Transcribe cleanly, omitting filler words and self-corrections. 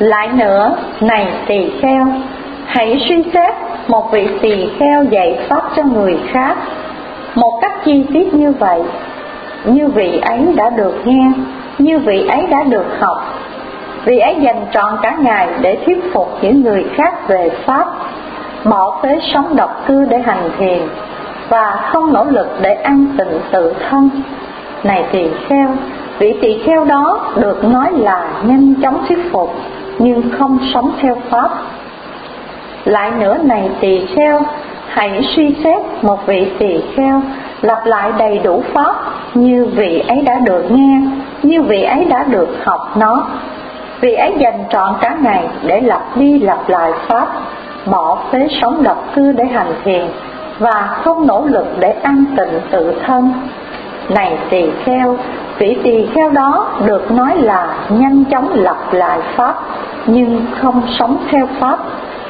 Lại nữa, này tỳ kheo, hãy suy xét một vị tỳ kheo dạy pháp cho người khác một cách chi tiết như vậy, như vị ấy đã được nghe, như vị ấy đã được học. Vị ấy dành trọn cả ngày để thuyết phục những người khác về pháp, bỏ phế sống độc cư để hành thiền, và không nỗ lực để an tịnh tự thân. Này tỳ kheo, vị tỳ kheo đó được nói là nhanh chóng thuyết phục, nhưng không sống theo pháp. Lại nữa, này tỳ kheo, hãy suy xét một vị tỳ kheo lặp lại đầy đủ pháp, như vị ấy đã được nghe, như vị ấy đã được học nó. Vị ấy dành trọn cả ngày để lặp đi lặp lại pháp, bỏ phế sống độc cư để hành thiền, và không nỗ lực để an tịnh tự thân. Này tỳ kheo, vị tỳ kheo đó được nói là nhanh chóng lặp lại pháp, nhưng không sống theo pháp.